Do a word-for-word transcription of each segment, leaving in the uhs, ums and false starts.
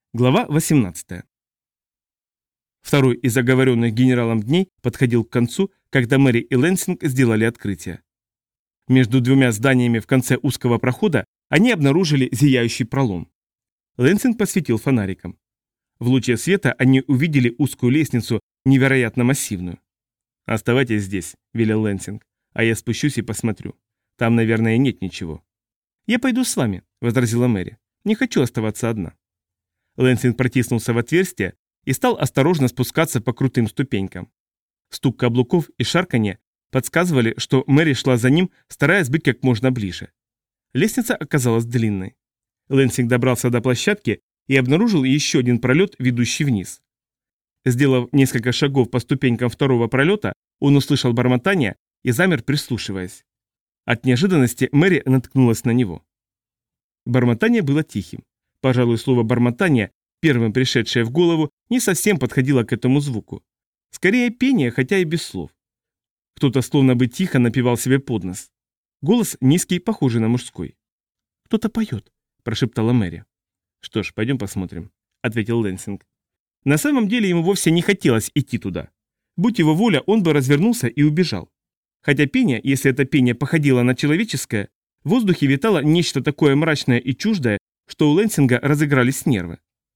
Глава восемнадцатая. Второй из оговоренных генералом дней подходил к концу, когда Мэри и Лэнсинг сделали открытие. Между двумя зданиями в конце узкого прохода они обнаружили зияющий пролом. Лэнсинг посветил фонариком. В луче света они увидели узкую лестницу, невероятно массивную. «Оставайтесь здесь», — велел Лэнсинг, — «а я спущусь и посмотрю. Там, наверное, нет ничего». «Я пойду с вами», — возразила Мэри. «Не хочу оставаться одна». Лэнсинг протиснулся в отверстие и стал осторожно спускаться по крутым ступенькам. Стук каблуков и шарканье подсказывали, что Мэри шла за ним, стараясь быть как можно ближе. Лестница оказалась длинной. Лэнсинг добрался до площадки и обнаружил еще один пролет, ведущий вниз. Сделав несколько шагов по ступенькам второго пролета, он услышал бормотание и замер, прислушиваясь. От неожиданности Мэри наткнулась на него. Бормотание было тихим. Пожалуй, слово «бормотание», первым пришедшее в голову, не совсем подходило к этому звуку. Скорее пение, хотя и без слов. Кто-то словно бы тихо напевал себе под нос. Голос низкий, похожий на мужской. «Кто-то поет», – прошептала Мэри. «Что ж, пойдем посмотрим», – ответил Лэнсинг. На самом деле ему вовсе не хотелось идти туда. Будь его воля, он бы развернулся и убежал. Хотя пение, если это пение походило на человеческое, в воздухе витало нечто такое мрачное и чуждое, что у Лэнсинга разыгрались нервы.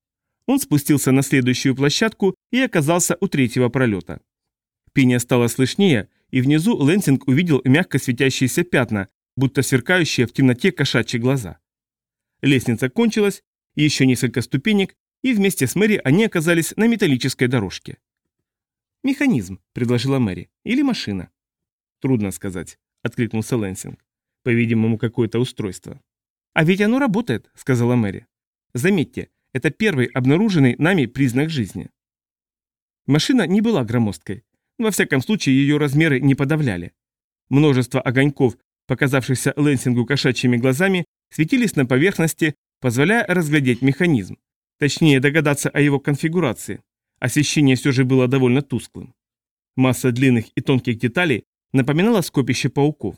Он спустился на следующую площадку и оказался у третьего пролета. Пение стало слышнее, и внизу Лэнсинг увидел мягко светящиеся пятна, будто сверкающие в темноте кошачьи глаза. Лестница кончилась, и еще несколько ступенек, и вместе с Мэри они оказались на металлической дорожке. «Механизм», — предложила Мэри, — «или машина?» «Трудно сказать», — откликнулся Лэнсинг. «По-видимому, какое-то устройство». «А ведь оно работает», — сказала Мэри. «Заметьте, это первый обнаруженный нами признак жизни». Машина не была громоздкой. Во всяком случае, ее размеры не подавляли. Множество огоньков, показавшихся Лэнсингу кошачьими глазами, светились на поверхности, позволяя разглядеть механизм. Точнее, догадаться о его конфигурации. Освещение все же было довольно тусклым. Масса длинных и тонких деталей напоминала скопище пауков.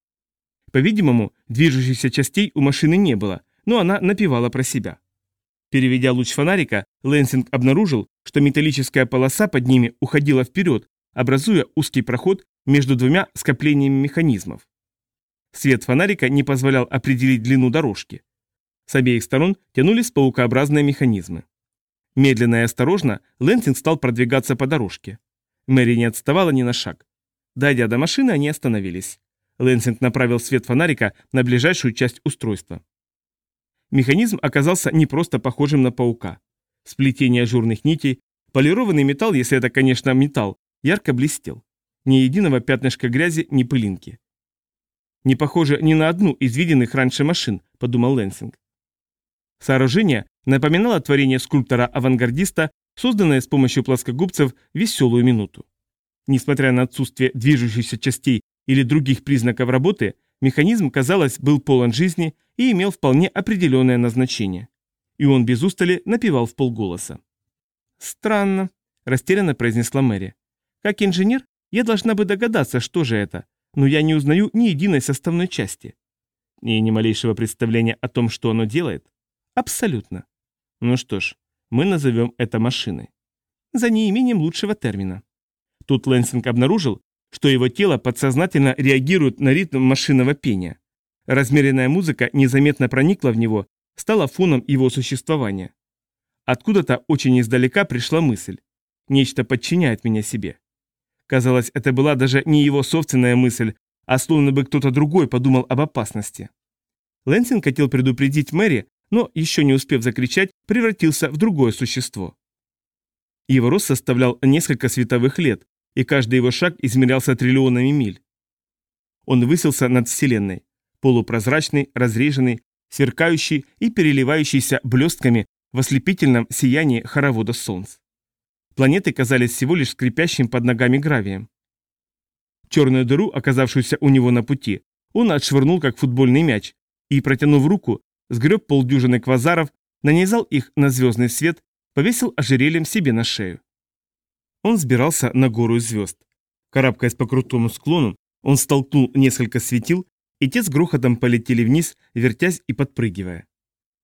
По-видимому, движущихся частей у машины не было, но она напевала про себя. Переведя луч фонарика, Лэнсинг обнаружил, что металлическая полоса под ними уходила вперед, образуя узкий проход между двумя скоплениями механизмов. Свет фонарика не позволял определить длину дорожки. С обеих сторон тянулись паукообразные механизмы. Медленно и осторожно Лэнсинг стал продвигаться по дорожке. Мэри не отставала ни на шаг. Дойдя до машины, они остановились. Лэнсинг направил свет фонарика на ближайшую часть устройства. Механизм оказался не просто похожим на паука. Сплетение ажурных нитей, полированный металл, если это, конечно, металл, ярко блестел. Ни единого пятнышка грязи, ни пылинки. «Не похоже ни на одну из виденных раньше машин», — подумал Лэнсинг. Сооружение напоминало творение скульптора-авангардиста, созданное с помощью плоскогубцев в веселую минуту. Несмотря на отсутствие движущихся частей или других признаков работы, механизм, казалось, был полон жизни и имел вполне определенное назначение. И он без устали напевал вполголоса. «Странно», – растерянно произнесла Мэри. «Как инженер, я должна бы догадаться, что же это, но я не узнаю ни единой составной части». «И ни малейшего представления о том, что оно делает?» «Абсолютно». «Ну что ж, мы назовем это машиной». «За неимением лучшего термина». Тут Лэнсинг обнаружил, что его тело подсознательно реагирует на ритм машинного пения. Размеренная музыка незаметно проникла в него, стала фоном его существования. Откуда-то очень издалека пришла мысль. Нечто подчиняет меня себе. Казалось, это была даже не его собственная мысль, а словно бы кто-то другой подумал об опасности. Лэнсинг хотел предупредить Мэри, но, еще не успев закричать, превратился в другое существо. Его рост составлял несколько световых лет, и каждый его шаг измерялся триллионами миль. Он высился над Вселенной, полупрозрачный, разреженный, сверкающий и переливающийся блестками в ослепительном сиянии хоровода солнц. Планеты казались всего лишь скрипящим под ногами гравием. Черную дыру, оказавшуюся у него на пути, он отшвырнул как футбольный мяч и, протянув руку, сгреб полдюжины квазаров, нанизал их на звездный свет, повесил ожерельем себе на шею. Он взбирался на гору звезд. Карабкаясь по крутому склону, он столкнул несколько светил, и те с грохотом полетели вниз, вертясь и подпрыгивая.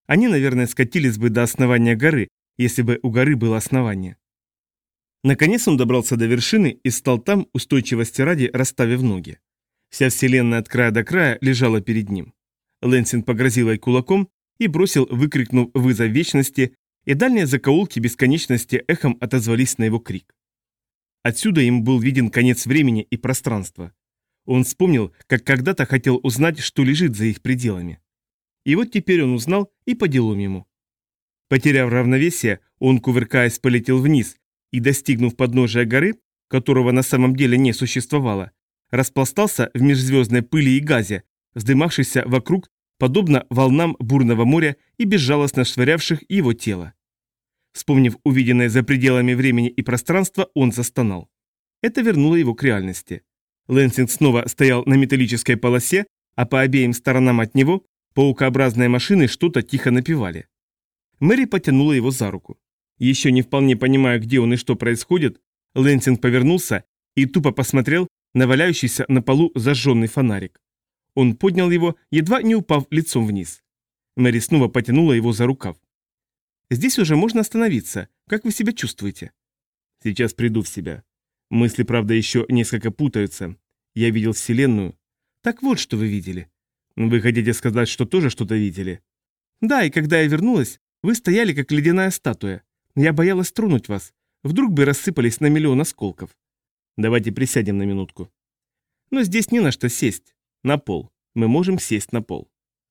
Они, наверное, скатились бы до основания горы, если бы у горы было основание. Наконец он добрался до вершины и стал там, устойчивости ради, расставив ноги. Вся вселенная от края до края лежала перед ним. Лэнсинг погрозил ей кулаком и бросил, выкрикнув вызов вечности, и дальние закоулки бесконечности эхом отозвались на его крик. Отсюда им был виден конец времени и пространства. Он вспомнил, как когда-то хотел узнать, что лежит за их пределами. И вот теперь он узнал и по делам ему. Потеряв равновесие, он, кувыркаясь, полетел вниз и, достигнув подножия горы, которого на самом деле не существовало, распластался в межзвездной пыли и газе, вздымавшейся вокруг, подобно волнам бурного моря и безжалостно швырявших его тело. Вспомнив увиденное за пределами времени и пространства, он застонал. Это вернуло его к реальности. Лэнсинг снова стоял на металлической полосе, а по обеим сторонам от него паукообразные машины что-то тихо напевали. Мэри потянула его за руку. Еще не вполне понимая, где он и что происходит, Лэнсинг повернулся и тупо посмотрел на валяющийся на полу зажженный фонарик. Он поднял его, едва не упав лицом вниз. Мэри снова потянула его за рукав. «Здесь уже можно остановиться. Как вы себя чувствуете?» «Сейчас приду в себя. Мысли, правда, еще несколько путаются. Я видел Вселенную». «Так вот, что вы видели». «Вы хотите сказать, что тоже что-то видели?» «Да, и когда я вернулась, вы стояли, как ледяная статуя. Я боялась тронуть вас. Вдруг бы рассыпались на миллион осколков». «Давайте присядем на минутку». «Но здесь не на что сесть. На пол. Мы можем сесть на пол».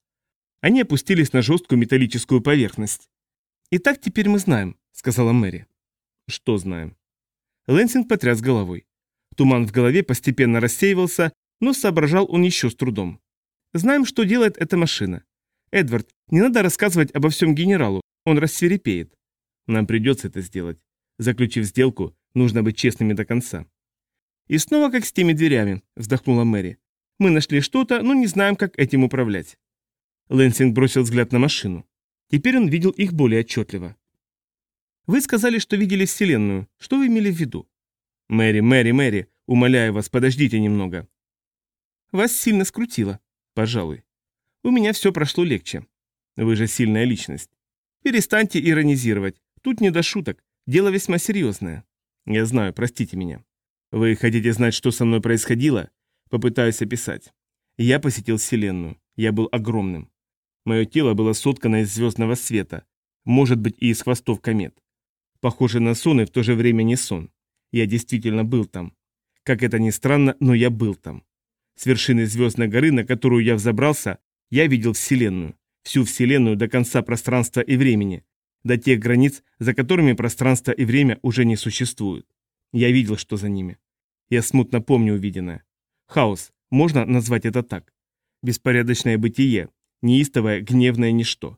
Они опустились на жесткую металлическую поверхность. «Итак, теперь мы знаем», — сказала Мэри. «Что знаем?» Лэнсинг потряс головой. Туман в голове постепенно рассеивался, но соображал он еще с трудом. «Знаем, что делает эта машина. Эдвард, не надо рассказывать обо всем генералу, он рассвирепеет. Нам придется это сделать. Заключив сделку, нужно быть честными до конца». «И снова как с теми дверями», — вздохнула Мэри. «Мы нашли что-то, но не знаем, как этим управлять». Лэнсинг бросил взгляд на машину. Теперь он видел их более отчетливо. «Вы сказали, что видели Вселенную. Что вы имели в виду?» «Мэри, Мэри, Мэри, умоляю вас, подождите немного». «Вас сильно скрутило». «Пожалуй». «У меня все прошло легче». «Вы же сильная личность». «Перестаньте иронизировать. Тут не до шуток. Дело весьма серьезное». «Я знаю, простите меня». «Вы хотите знать, что со мной происходило?» «Попытаюсь описать. Я посетил Вселенную. Я был огромным. Мое тело было соткано из звездного света, может быть, и из хвостов комет. Похоже на сон и в то же время не сон. Я действительно был там. Как это ни странно, но я был там. С вершины звездной горы, на которую я взобрался, я видел Вселенную. Всю Вселенную до конца пространства и времени, до тех границ, за которыми пространство и время уже не существуют. Я видел, что за ними. Я смутно помню увиденное. Хаос, можно назвать это так. Беспорядочное бытие. Неистовое, гневное ничто.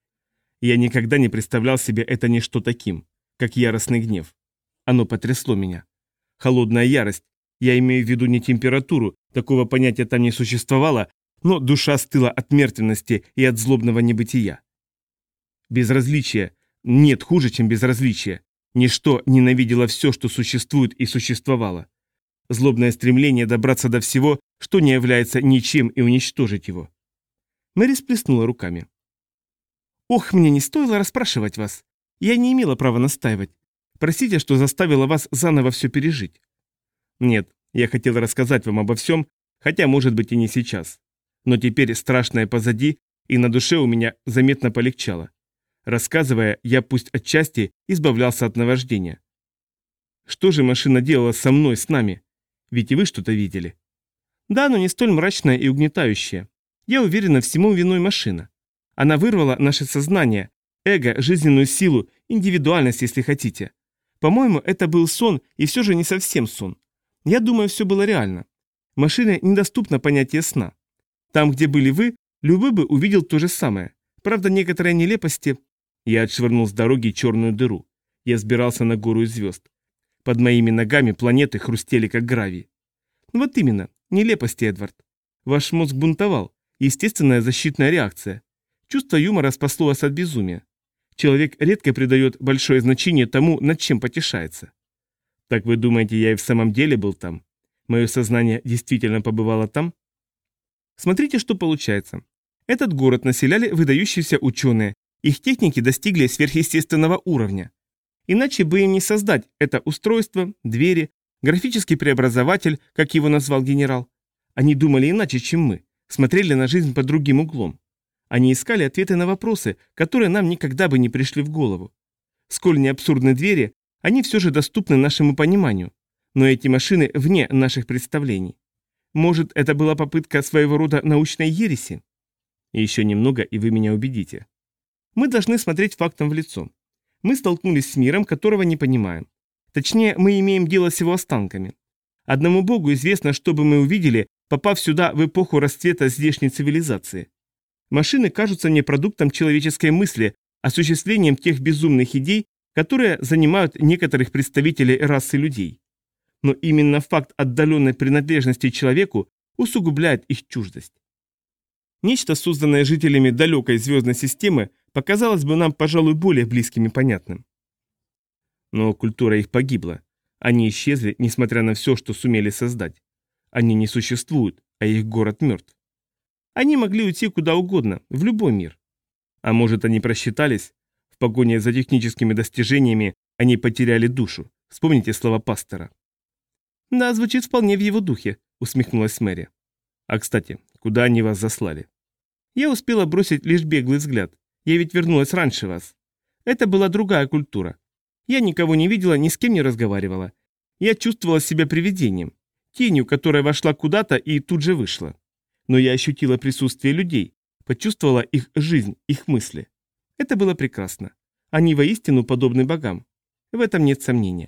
Я никогда не представлял себе это ничто таким, как яростный гнев. Оно потрясло меня. Холодная ярость. Я имею в виду не температуру, такого понятия там не существовало, но душа стыла от мертвенности и от злобного небытия. Безразличие. Нет хуже, чем безразличие. Ничто ненавидело все, что существует и существовало. Злобное стремление добраться до всего, что не является ничем, и уничтожить его. Мэри сплеснула руками. «Ох, мне не стоило расспрашивать вас. Я не имела права настаивать. Простите, что заставила вас заново все пережить». «Нет, я хотел рассказать вам обо всем, хотя, может быть, и не сейчас. Но теперь страшное позади, и на душе у меня заметно полегчало. Рассказывая, я пусть отчасти избавлялся от наваждения. Что же машина делала со мной, с нами? Ведь и вы что-то видели». «Да, но не столь мрачное и угнетающее. Я уверена, всему виной машина. Она вырвала наше сознание, эго, жизненную силу, индивидуальность, если хотите. По-моему, это был сон, и все же не совсем сон. Я думаю, все было реально. Машине недоступно понятие сна. Там, где были вы, любой бы увидел то же самое. Правда, некоторые нелепости...» Я отшвырнул с дороги черную дыру. Я сбирался на гору из звезд. Под моими ногами планеты хрустели, как гравий. Вот именно, нелепости, Эдвард. Ваш мозг бунтовал. Естественная защитная реакция. Чувство юмора спасло вас от безумия. Человек редко придает большое значение тому, над чем потешается. Так вы думаете, я и в самом деле был там? Мое сознание действительно побывало там? Смотрите, что получается. Этот город населяли выдающиеся ученые, Их техники достигли сверхъестественного уровня. Иначе бы им не создать это устройство, двери, графический преобразователь, как его назвал генерал. Они думали иначе, чем мы, смотрели на жизнь под другим углом. Они искали ответы на вопросы, которые нам никогда бы не пришли в голову. Сколь не абсурдны двери, они все же доступны нашему пониманию. Но эти машины вне наших представлений. Может, это была попытка своего рода научной ереси? И еще немного, и вы меня убедите. Мы должны смотреть фактам в лицо. Мы столкнулись с миром, которого не понимаем. Точнее, мы имеем дело с его останками. Одному Богу известно, что бы мы увидели, попав сюда в эпоху расцвета здешней цивилизации. Машины кажутся мне продуктом человеческой мысли, осуществлением тех безумных идей, которые занимают некоторых представителей расы людей. Но именно факт отдаленной принадлежности человеку усугубляет их чуждость. Нечто, созданное жителями далекой звездной системы, показалось бы нам, пожалуй, более близким и понятным. Но культура их погибла. Они исчезли, несмотря на все, что сумели создать. Они не существуют, а их город мертв. Они могли уйти куда угодно, в любой мир. А может, они просчитались? В погоне за техническими достижениями они потеряли душу. Вспомните слова пастора. «Да, звучит вполне в его духе», — усмехнулась Мэри. «А, кстати, куда они вас заслали?» «Я успела бросить лишь беглый взгляд. Я ведь вернулась раньше вас. Это была другая культура. Я никого не видела, ни с кем не разговаривала. Я чувствовала себя привидением, тенью, которая вошла куда-то и тут же вышла. Но я ощутила присутствие людей, почувствовала их жизнь, их мысли. Это было прекрасно. Они воистину подобны богам. В этом нет сомнения.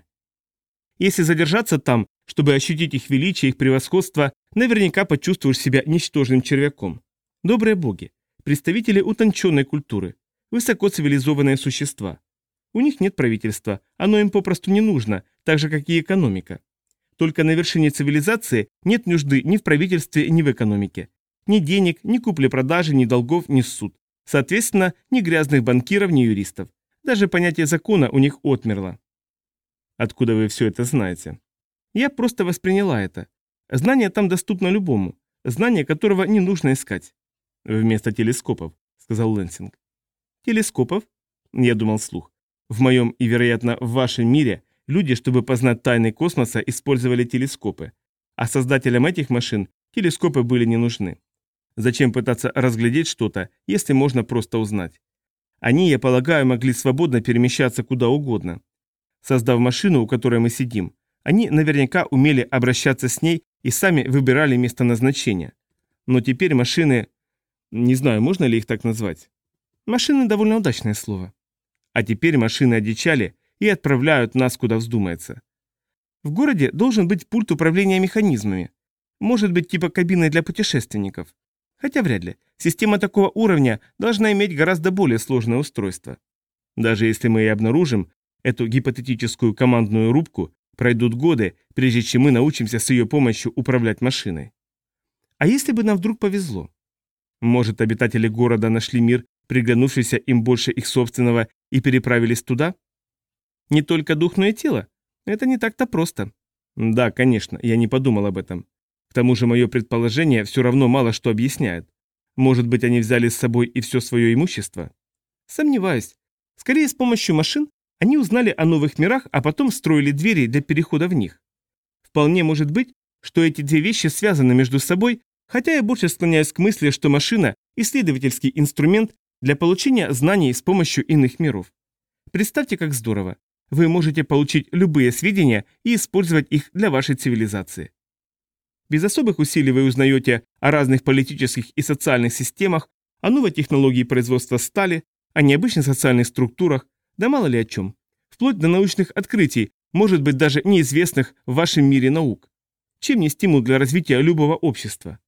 Если задержаться там, чтобы ощутить их величие, их превосходство, наверняка почувствуешь себя ничтожным червяком. Добрые боги, представители утонченной культуры, высокоцивилизованные существа. У них нет правительства, оно им попросту не нужно, так же, как и экономика. Только на вершине цивилизации нет нужды ни в правительстве, ни в экономике. Ни денег, ни купли-продажи, ни долгов, ни суд. Соответственно, ни грязных банкиров, ни юристов. Даже понятие закона у них отмерло. Откуда вы все это знаете? Я просто восприняла это. Знание там доступно любому. Знание, которого не нужно искать. Вместо телескопов, сказал Лэнсинг. Телескопов? Я думал вслух. В моем и, вероятно, в вашем мире люди, чтобы познать тайны космоса, использовали телескопы. А создателям этих машин телескопы были не нужны. Зачем пытаться разглядеть что-то, если можно просто узнать? Они, я полагаю, могли свободно перемещаться куда угодно. Создав машину, у которой мы сидим, они наверняка умели обращаться с ней и сами выбирали место назначения. Но теперь машины... Не знаю, можно ли их так назвать. Машины довольно удачное слово. А теперь машины одичали и отправляют нас куда вздумается. В городе должен быть пульт управления механизмами. Может быть, типа кабины для путешественников. Хотя вряд ли. Система такого уровня должна иметь гораздо более сложное устройство. Даже если мы и обнаружим эту гипотетическую командную рубку, пройдут годы, прежде чем мы научимся с ее помощью управлять машиной. А если бы нам вдруг повезло? Может, обитатели города нашли мир, приглянувшийся им больше их собственного, и переправились туда? Не только дух, но и тело? Это не так-то просто. Да, конечно, я не подумал об этом. К тому же мое предположение все равно мало что объясняет. Может быть, они взяли с собой и все свое имущество? Сомневаюсь. Скорее, с помощью машин они узнали о новых мирах, а потом строили двери для перехода в них. Вполне может быть, что эти две вещи связаны между собой, хотя я больше склоняюсь к мысли, что машина – исследовательский инструмент для получения знаний с помощью иных миров. Представьте, как здорово. Вы можете получить любые сведения и использовать их для вашей цивилизации. Без особых усилий вы узнаете о разных политических и социальных системах, о новой технологии производства стали, о необычных социальных структурах, да мало ли о чем. Вплоть до научных открытий, может быть даже неизвестных в вашем мире наук. Чем не стимул для развития любого общества?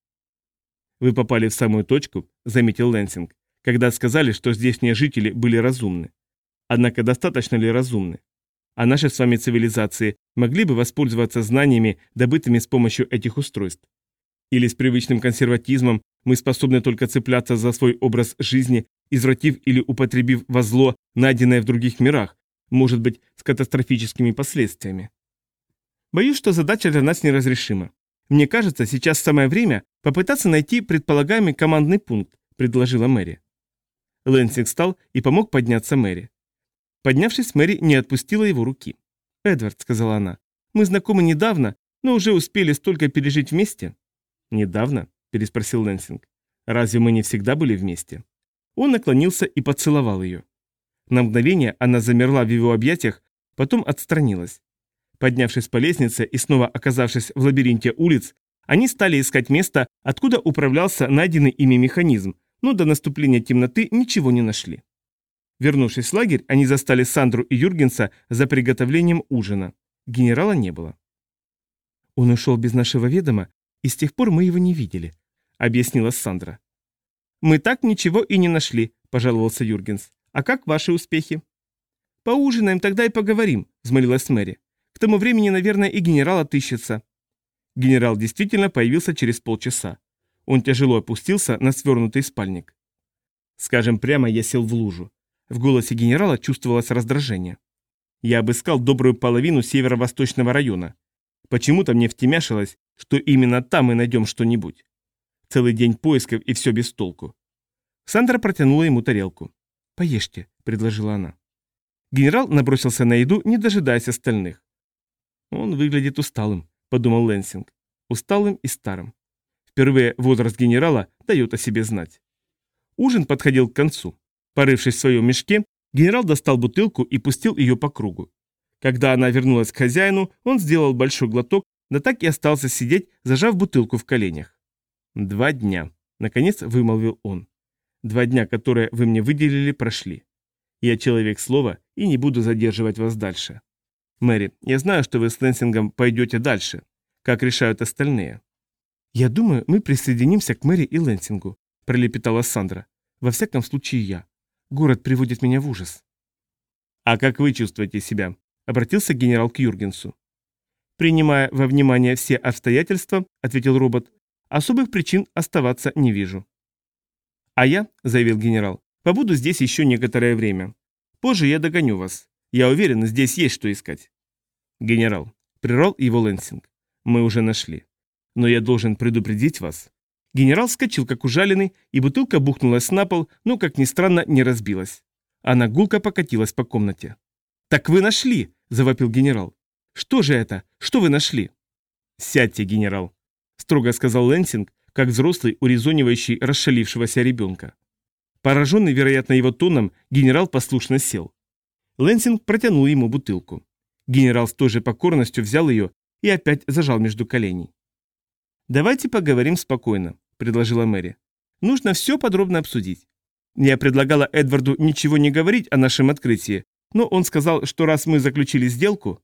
Вы попали в самую точку, заметил Лэнсинг, когда сказали, что здешние жители были разумны. Однако достаточно ли разумны? А наши с вами цивилизации могли бы воспользоваться знаниями, добытыми с помощью этих устройств? Или с привычным консерватизмом мы способны только цепляться за свой образ жизни, извратив или употребив во зло, найденное в других мирах, может быть, с катастрофическими последствиями? Боюсь, что задача для нас неразрешима. Мне кажется, сейчас самое время попытаться найти предполагаемый командный пункт, предложила Мэри. Лэнсинг встал и помог подняться Мэри. Поднявшись, Мэри не отпустила его руки. «Эдвард», — сказала она, — «мы знакомы недавно, но уже успели столько пережить вместе». «Недавно?» — переспросил Лэнсинг. «Разве мы не всегда были вместе?» Он наклонился и поцеловал ее. На мгновение она замерла в его объятиях, потом отстранилась. Поднявшись по лестнице и снова оказавшись в лабиринте улиц, они стали искать место, откуда управлялся найденный ими механизм, но до наступления темноты ничего не нашли. Вернувшись в лагерь, они застали Сандру и Юргенса за приготовлением ужина. Генерала не было. «Он ушел без нашего ведома, и с тех пор мы его не видели», — объяснила Сандра. «Мы так ничего и не нашли», — пожаловался Юргенс. «А как ваши успехи?» «Поужинаем, тогда и поговорим», — взмолилась Мэри. «К тому времени, наверное, и генерал отыщется». Генерал действительно появился через полчаса. Он тяжело опустился на свернутый спальник. «Скажем прямо, я сел в лужу». В голосе генерала чувствовалось раздражение. «Я обыскал добрую половину северо-восточного района. Почему-то мне втемяшилось, что именно там мы найдем что-нибудь. Целый день поисков, и все без толку». Сандра протянула ему тарелку. «Поешьте», — предложила она. Генерал набросился на еду, не дожидаясь остальных. «Он выглядит усталым», — подумал Лэнсинг. «Усталым и старым. Впервые возраст генерала дает о себе знать». Ужин подходил к концу. Порывшись в своем мешке, генерал достал бутылку и пустил ее по кругу. Когда она вернулась к хозяину, он сделал большой глоток, да так и остался сидеть, зажав бутылку в коленях. «Два дня», — наконец вымолвил он. «Два дня, которые вы мне выделили, прошли. Я человек слова и не буду задерживать вас дальше. Мэри, я знаю, что вы с Лэнсингом пойдете дальше, как решают остальные». «Я думаю, мы присоединимся к Мэри и Лэнсингу», — пролепетала Сандра. «Во всяком случае, я. Город приводит меня в ужас». «А как вы чувствуете себя?» — обратился генерал к Юргенсу. «Принимая во внимание все обстоятельства», — ответил робот, — «особых причин оставаться не вижу». «А я», — заявил генерал, — «побуду здесь еще некоторое время. Позже я догоню вас. Я уверен, здесь есть что искать». «Генерал», — прервал его Лэнсинг, — «мы уже нашли. Но я должен предупредить вас». Генерал вскочил, как ужаленный, и бутылка бухнулась на пол, но, как ни странно, не разбилась. Она гулко покатилась по комнате. «Так вы нашли!» – завопил генерал. «Что же это? Что вы нашли?» «Сядьте, генерал», – строго сказал Лэнсинг, как взрослый, урезонивающий расшалившегося ребенка. Пораженный, вероятно, его тоном, генерал послушно сел. Лэнсинг протянул ему бутылку. Генерал с той же покорностью взял ее и опять зажал между коленей. «Давайте поговорим спокойно», — предложила Мэри. «Нужно все подробно обсудить. Я предлагала Эдварду ничего не говорить о нашем открытии, но он сказал, что раз мы заключили сделку...»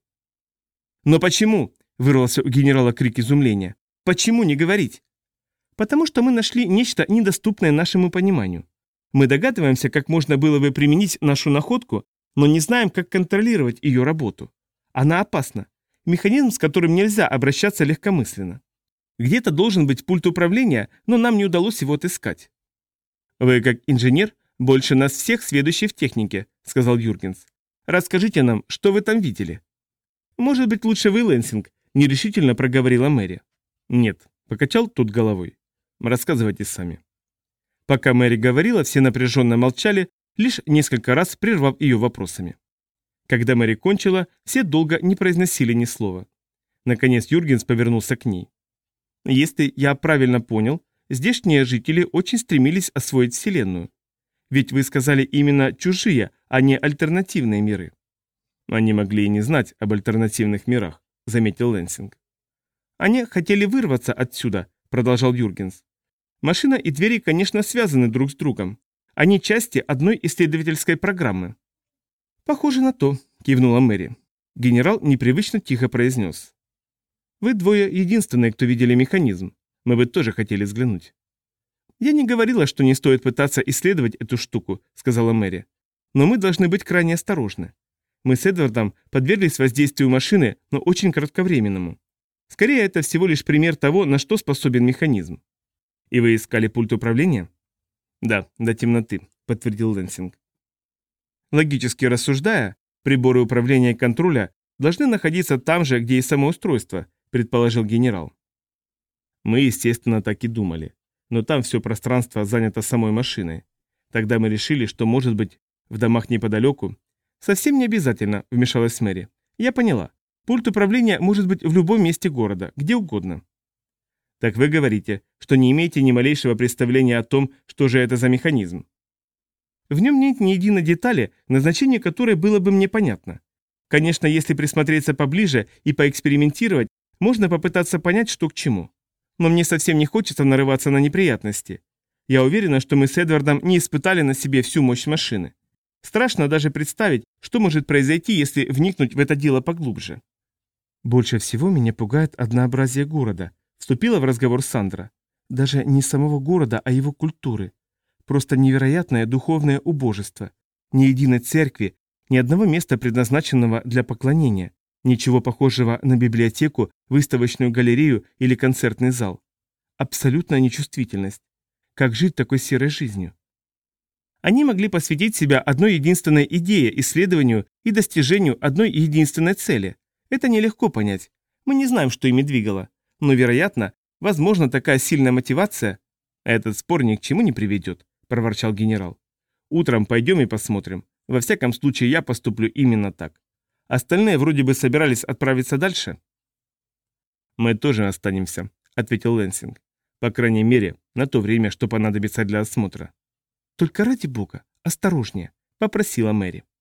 «Но почему?» — вырвался у генерала крик изумления. «Почему не говорить?» «Потому что мы нашли нечто недоступное нашему пониманию. Мы догадываемся, как можно было бы применить нашу находку, но не знаем, как контролировать ее работу. Она опасна. Механизм, с которым нельзя обращаться легкомысленно. Где-то должен быть пульт управления, но нам не удалось его отыскать». «Вы, как инженер, больше нас всех сведущий в технике», — сказал Юргенс. «Расскажите нам, что вы там видели?» «Может быть, лучше вы, Лэнсинг», — нерешительно проговорила Мэри. «Нет», — покачал тот головой. «Рассказывайте сами». Пока Мэри говорила, все напряженно молчали, лишь несколько раз прервав ее вопросами. Когда Мэри кончила, все долго не произносили ни слова. Наконец Юргенс повернулся к ней. «Если я правильно понял, здешние жители очень стремились освоить Вселенную. Ведь вы сказали именно чужие, а не альтернативные миры». «Они могли и не знать об альтернативных мирах», — заметил Лэнсинг. «Они хотели вырваться отсюда», — продолжал Юргенс. «Машина и двери, конечно, связаны друг с другом. Они части одной исследовательской программы». «Похоже на то», — кивнула Мэри. Генерал непривычно тихо произнес. «Вы двое единственные, кто видели механизм. Мы бы тоже хотели взглянуть». «Я не говорила, что не стоит пытаться исследовать эту штуку», — сказала Мэри. «Но мы должны быть крайне осторожны. Мы с Эдвардом подверглись воздействию машины, но очень кратковременному. Скорее, это всего лишь пример того, на что способен механизм». «И вы искали пульт управления?» «Да, до темноты», — подтвердил Лэнсинг. «Логически рассуждая, приборы управления и контроля должны находиться там же, где и само устройство», — предположил генерал. «Мы, естественно, так и думали. Но там все пространство занято самой машиной. Тогда мы решили, что, может быть, в домах неподалеку. Совсем не обязательно, вмешалась Мэри. Я поняла. Пульт управления может быть в любом месте города, где угодно. Так вы говорите, что не имеете ни малейшего представления о том, что же это за механизм. В нем нет ни единой детали, назначение которой было бы мне понятно. Конечно, если присмотреться поближе и поэкспериментировать, можно попытаться понять, что к чему. Но мне совсем не хочется нарываться на неприятности. Я уверена, что мы с Эдвардом не испытали на себе всю мощь машины. Страшно даже представить, что может произойти, если вникнуть в это дело поглубже. Больше всего меня пугает однообразие города, вступила в разговор Сандра. Даже не самого города, а его культуры. Просто невероятное духовное убожество. Ни единой церкви, ни одного места, предназначенного для поклонения. Ничего похожего на библиотеку, выставочную галерею или концертный зал. Абсолютная нечувствительность. Как жить такой серой жизнью? Они могли посвятить себя одной единственной идее, исследованию и достижению одной единственной цели. Это нелегко понять. Мы не знаем, что ими двигало. Но, вероятно, возможно, такая сильная мотивация... Этот спор ни к чему не приведет, проворчал генерал. Утром пойдем и посмотрим. Во всяком случае, я поступлю именно так. Остальные вроде бы собирались отправиться дальше. Мы тоже останемся, ответил Лэнсинг. По крайней мере, на то время, что понадобится для осмотра. Только ради бога, осторожнее, попросила Мэри.